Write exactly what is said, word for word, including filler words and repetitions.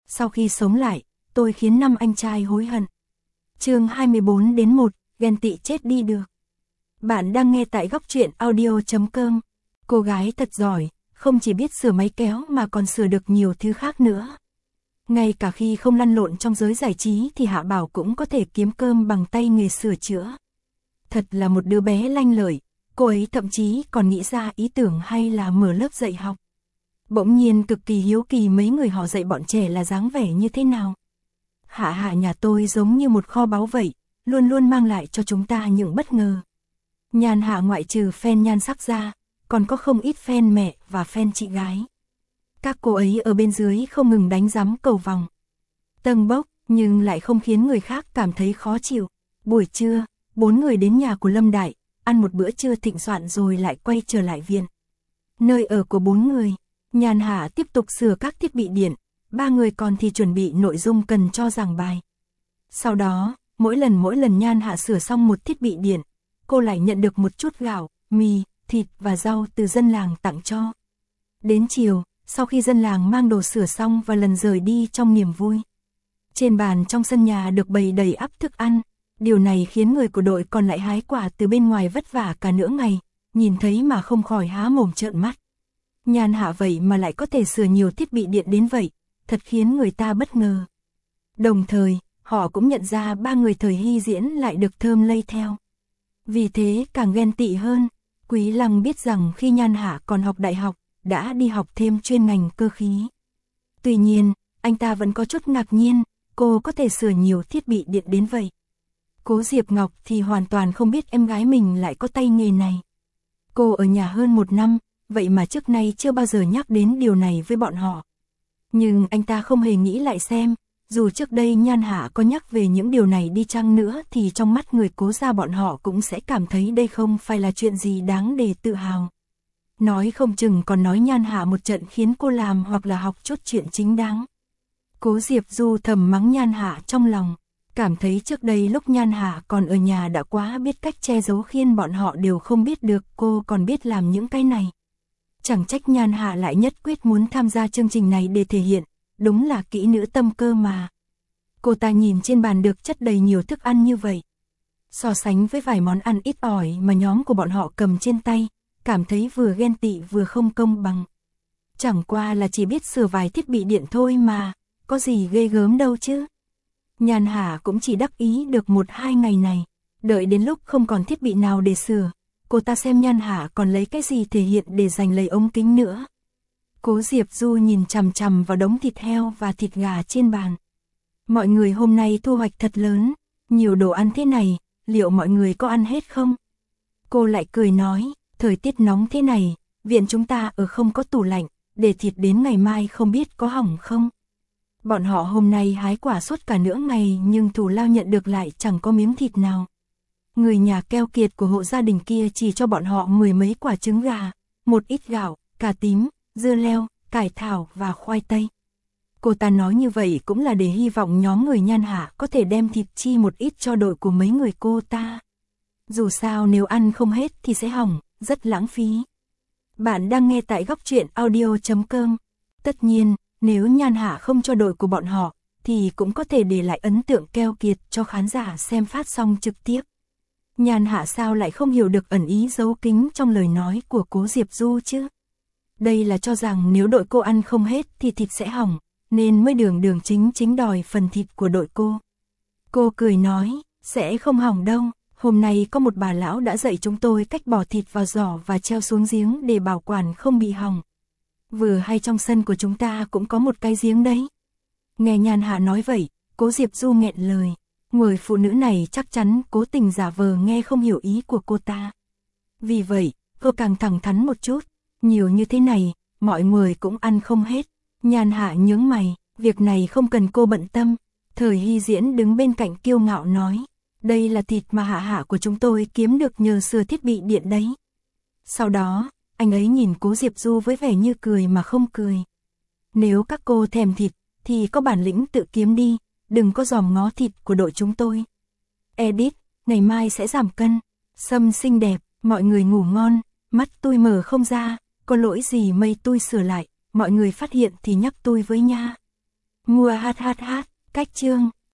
sau khi sống lại, tôi khiến năm anh trai hối hận. Chương hai mươi bốn đến một, ghen tị chết đi được. Bạn đang nghe tại góc truyện audio chấm com. Cô gái thật giỏi, không chỉ biết sửa máy kéo mà còn sửa được nhiều thứ khác nữa. Ngay cả khi không lăn lộn trong giới giải trí thì Hạ Bảo cũng có thể kiếm cơm bằng tay nghề sửa chữa. Thật là một đứa bé lanh lợi, cô ấy thậm chí còn nghĩ ra ý tưởng hay là mở lớp dạy học. Bỗng nhiên cực kỳ hiếu kỳ mấy người họ dạy bọn trẻ là dáng vẻ như thế nào. Hạ Hạ nhà tôi giống như một kho báu vậy, luôn luôn mang lại cho chúng ta những bất ngờ. Nhan Hạ ngoại trừ fan nhan sắc ra, còn có không ít fan mẹ và fan chị gái. Các cô ấy ở bên dưới không ngừng đánh giám cầu vòng. Tâng bốc, nhưng lại không khiến người khác cảm thấy khó chịu. Buổi trưa, bốn người đến nhà của Lâm Đại, ăn một bữa trưa thịnh soạn rồi lại quay trở lại viện. Nơi ở của bốn người, Nhan Hạ tiếp tục sửa các thiết bị điện, ba người còn thì chuẩn bị nội dung cần cho giảng bài. Sau đó, mỗi lần mỗi lần Nhan Hạ sửa xong một thiết bị điện, cô lại nhận được một chút gạo, mì, thịt và rau từ dân làng tặng cho. Đến chiều, sau khi dân làng mang đồ sửa xong và lần rời đi trong niềm vui, trên bàn trong sân nhà được bày đầy ắp thức ăn. Điều này khiến người của đội còn lại hái quả từ bên ngoài vất vả cả nửa ngày, nhìn thấy mà không khỏi há mồm trợn mắt. Nhan Hạ vậy mà lại có thể sửa nhiều thiết bị điện đến vậy, thật khiến người ta bất ngờ. Đồng thời, họ cũng nhận ra ba người thời Hy Diễn lại được thơm lây theo. Vì thế càng ghen tị hơn. Quý Lăng biết rằng khi Nhan Hạ còn học đại học, đã đi học thêm chuyên ngành cơ khí. Tuy nhiên, anh ta vẫn có chút ngạc nhiên, cô có thể sửa nhiều thiết bị điện đến vậy. Cố Diệp Ngọc thì hoàn toàn không biết em gái mình lại có tay nghề này. Cô ở nhà hơn một năm, vậy mà trước nay chưa bao giờ nhắc đến điều này với bọn họ. Nhưng anh ta không hề nghĩ lại xem, dù trước đây Nhan Hạ có nhắc về những điều này đi chăng nữa thì trong mắt người Cố gia bọn họ cũng sẽ cảm thấy đây không phải là chuyện gì đáng để tự hào. Nói không chừng còn nói Nhan Hạ một trận khiến cô làm hoặc là học chút chuyện chính đáng. Cố Diệp Du thầm mắng Nhan Hạ trong lòng, cảm thấy trước đây lúc Nhan Hạ còn ở nhà đã quá biết cách che giấu khiến bọn họ đều không biết được cô còn biết làm những cái này. Chẳng trách Nhan Hạ lại nhất quyết muốn tham gia chương trình này để thể hiện, đúng là kỹ nữ tâm cơ mà. Cô ta nhìn trên bàn được chất đầy nhiều thức ăn như vậy, so sánh với vài món ăn ít ỏi mà nhóm của bọn họ cầm trên tay, cảm thấy vừa ghen tị vừa không công bằng. Chẳng qua là chỉ biết sửa vài thiết bị điện thôi mà, có gì ghê gớm đâu chứ. Nhan Hạ cũng chỉ đắc ý được một hai ngày này, đợi đến lúc không còn thiết bị nào để sửa, cô ta xem Nhan Hạ còn lấy cái gì thể hiện để giành lấy ống kính nữa. Cố Diệp Du nhìn chằm chằm vào đống thịt heo và thịt gà trên bàn. Mọi người hôm nay thu hoạch thật lớn, nhiều đồ ăn thế này, liệu mọi người có ăn hết không? Cô lại cười nói, thời tiết nóng thế này, viện chúng ta ở không có tủ lạnh, để thịt đến ngày mai không biết có hỏng không? Bọn họ hôm nay hái quả suốt cả nửa ngày nhưng thù lao nhận được lại chẳng có miếng thịt nào. Người nhà keo kiệt của hộ gia đình kia chỉ cho bọn họ mười mấy quả trứng gà, một ít gạo, cà tím, dưa leo, cải thảo và khoai tây. Cô ta nói như vậy cũng là để hy vọng nhóm người Nhan Hạ có thể đem thịt chi một ít cho đội của mấy người cô ta. Dù sao nếu ăn không hết thì sẽ hỏng, rất lãng phí. Bạn đang nghe tại góc truyện audio chấm com. Tất nhiên, nếu Nhan Hạ không cho đội của bọn họ, thì cũng có thể để lại ấn tượng keo kiệt cho khán giả xem phát sóng trực tiếp. Nhan Hạ sao lại không hiểu được ẩn ý giấu kín trong lời nói của Cố Diệp Du chứ? Đây là cho rằng nếu đội cô ăn không hết thì thịt sẽ hỏng, nên mới đường đường chính chính đòi phần thịt của đội cô. Cô cười nói, sẽ không hỏng đâu, hôm nay có một bà lão đã dạy chúng tôi cách bỏ thịt vào giỏ và treo xuống giếng để bảo quản không bị hỏng. Vừa hay trong sân của chúng ta cũng có một cái giếng đấy. Nghe Nhan Hạ nói vậy, Cố Diệp Du nghẹn lời. Người phụ nữ này chắc chắn cố tình giả vờ nghe không hiểu ý của cô ta. Vì vậy, cô càng thẳng thắn một chút. Nhiều như thế này, mọi người cũng ăn không hết. Nhan Hạ nhướng mày, việc này không cần cô bận tâm. Thời Hy Diễn đứng bên cạnh kiêu ngạo nói, đây là thịt mà Hạ Hạ của chúng tôi kiếm được nhờ sửa thiết bị điện đấy. Sau đó, anh ấy nhìn Cố Diệp Du với vẻ như cười mà không cười. Nếu các cô thèm thịt, thì có bản lĩnh tự kiếm đi, đừng có dòm ngó thịt của đội chúng tôi. Edit, ngày mai sẽ giảm cân. Sâm xinh đẹp, mọi người ngủ ngon, mắt tôi mở không ra, có lỗi gì mây tôi sửa lại, mọi người phát hiện thì nhắc tôi với nha. Mua hát hát hát, cách chương.